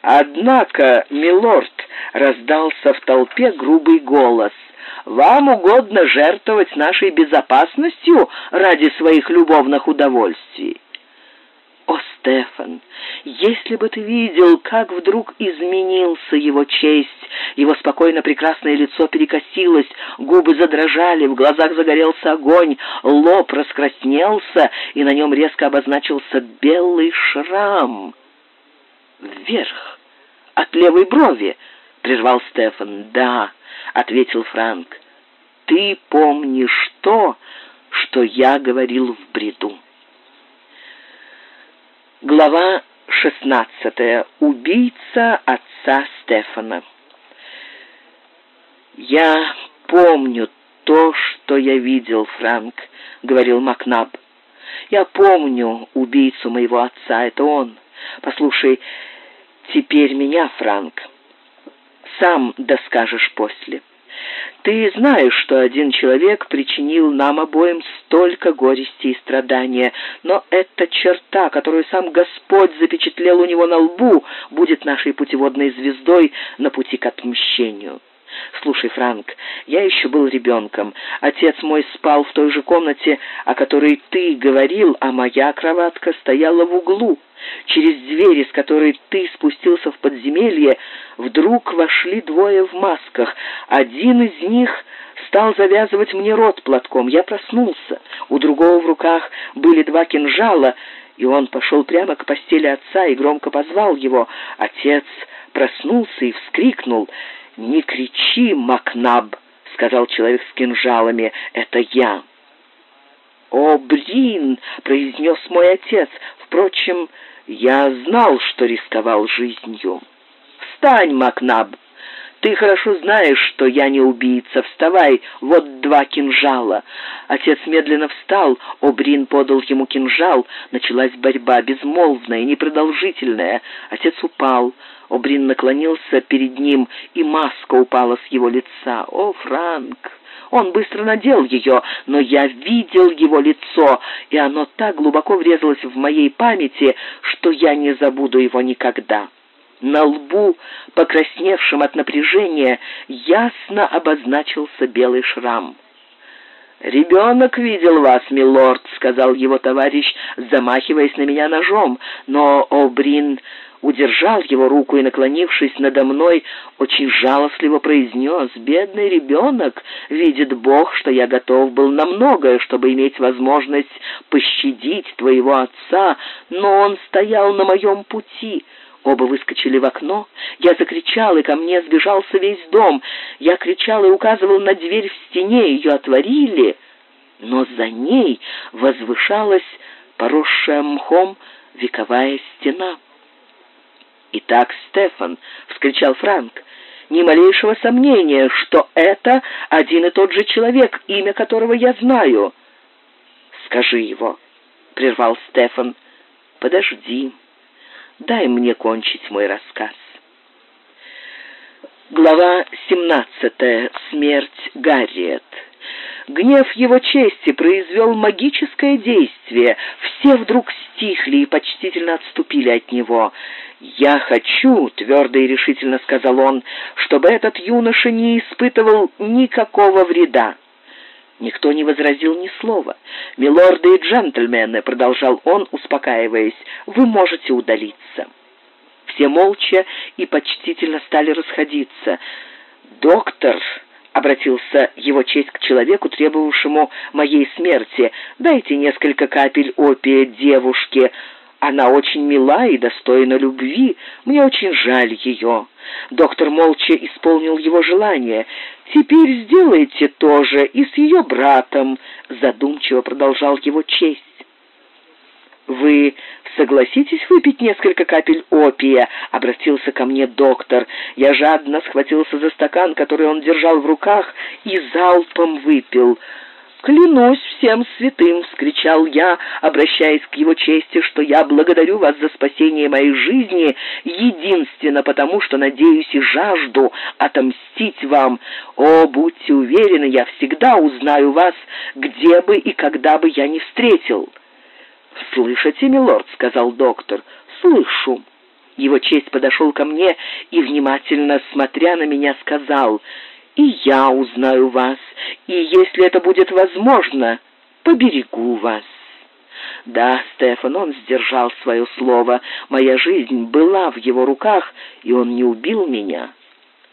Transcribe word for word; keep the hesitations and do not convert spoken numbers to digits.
«Однако, милорд», — раздался в толпе грубый голос, — «вам угодно жертвовать нашей безопасностью ради своих любовных удовольствий». «О, Стефан, если бы ты видел, как вдруг изменился его честь, его спокойно прекрасное лицо перекосилось, губы задрожали, в глазах загорелся огонь, лоб раскраснелся, и на нем резко обозначился белый шрам. Вверх, от левой брови», — прервал Стефан. «Да», — ответил Франк, — «ты помнишь то, что я говорил в бреду». Глава шестнадцатая. Убийца отца Стефана. «Я помню то, что я видел, Франк», — говорил Макнаб. «Я помню убийцу моего отца, это он. Послушай, теперь меня, Франк, сам доскажешь после. Ты знаешь, что один человек причинил нам обоим столько горести и страдания, но эта черта, которую сам Господь запечатлел у него на лбу, будет нашей путеводной звездой на пути к отмщению. Слушай, Франк, я еще был ребенком. Отец мой спал в той же комнате, о которой ты говорил, а моя кроватка стояла в углу. Через дверь, из которой ты спустился в подземелье, вдруг вошли двое в масках. Один из них стал завязывать мне рот платком. Я проснулся. У другого в руках были два кинжала, и он пошел прямо к постели отца и громко позвал его. Отец проснулся и вскрикнул. «Не кричи, Макнаб», — сказал человек с кинжалами, — «это я». «О, Брин», — произнес мой отец, — «впрочем, я знал, что рисковал жизнью». «Встань, Макнаб, ты хорошо знаешь, что я не убийца. Вставай, вот два кинжала». Отец медленно встал, О'Брин подал ему кинжал. Началась борьба, безмолвная, непродолжительная. Отец упал. О'Брин наклонился перед ним, и маска упала с его лица. «О, Франк!» Он быстро надел ее, но я видел его лицо, и оно так глубоко врезалось в моей памяти, что я не забуду его никогда. На лбу, покрасневшем от напряжения, ясно обозначился белый шрам. «Ребенок видел вас, милорд», — сказал его товарищ, замахиваясь на меня ножом, но О'Брин удержал его руку и, наклонившись надо мной, очень жалостливо произнес: «Бедный ребенок, видит Бог, что я готов был на многое, чтобы иметь возможность пощадить твоего отца, но он стоял на моем пути». Оба выскочили в окно. Я закричал, и ко мне сбежался весь дом. Я кричал и указывал на дверь в стене, ее отворили, но за ней возвышалась поросшая мхом вековая стена. «Итак, Стефан», — вскричал Франк, — «ни малейшего сомнения, что это один и тот же человек, имя которого я знаю». «Скажи его», — прервал Стефан. «Подожди, дай мне кончить мой рассказ». Глава семнадцатая. Смерть Гарриет. Гнев его чести произвел магическое действие. Все вдруг стихли и почтительно отступили от него. «Я хочу», — твердо и решительно сказал он, — «чтобы этот юноша не испытывал никакого вреда». Никто не возразил ни слова. «Милорды и джентльмены», — продолжал он, успокаиваясь, — «вы можете удалиться». Все молча и почтительно стали расходиться. «Доктор», — обратился его честь к человеку, требовавшему моей смерти, — «дайте несколько капель опия девушке. Она очень мила и достойна любви. Мне очень жаль ее». Доктор молча исполнил его желание. «Теперь сделайте то же и с ее братом», — задумчиво продолжал его честь. «Вы согласитесь выпить несколько капель опия?» — обратился ко мне доктор. Я жадно схватился за стакан, который он держал в руках, и залпом выпил. «Клянусь всем святым!» — вскричал я, обращаясь к его чести, «что я благодарю вас за спасение моей жизни, единственно потому, что надеюсь и жажду отомстить вам. О, будьте уверены, я всегда узнаю вас, где бы и когда бы я ни встретил». «Слышите, милорд?» — сказал доктор. «Слышу». Его честь подошел ко мне и, внимательно смотря на меня, сказал: «И я узнаю вас, и, если это будет возможно, поберегу вас». Да, Стефан, он сдержал свое слово. Моя жизнь была в его руках, и он не убил меня.